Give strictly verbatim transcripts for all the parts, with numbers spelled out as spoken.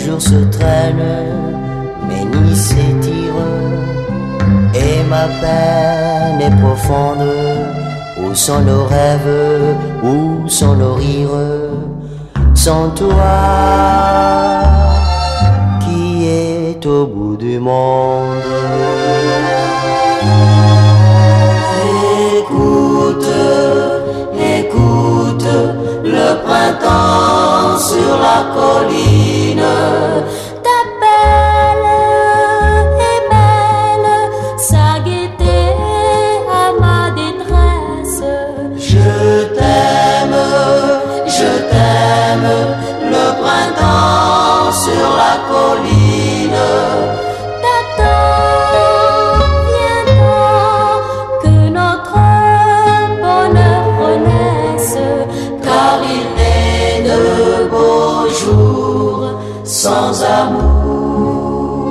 jours se traînent, mes nuits s'étirent, et ma peine est profonde. Où sont nos rêves, où sont nos rires, sans toi qui est au bout du monde. Écoute, écoute, le printemps sur la colline t'appelle et mêle sa gaieté à ma détresse. Je t'aime, je t'aime, le printemps sur la colline T'attends, viens-t'en, que notre bonheur renaisse, car il n'est de beaux jours sans amour.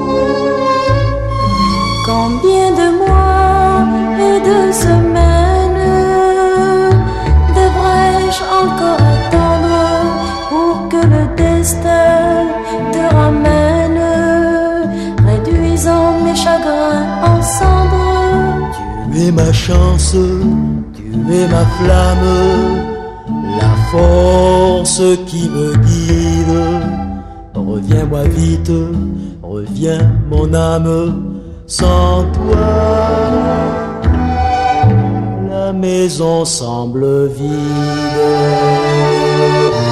Combien de mois et de semaines devrais-je encore attendre pour que le destin te ramène, réduisant mes chagrins en cendres? Tu es ma chance, tu es ma flamme, la force qui me guide. Reviens-moi vite, reviens mon âme, sans toi la maison semble vide.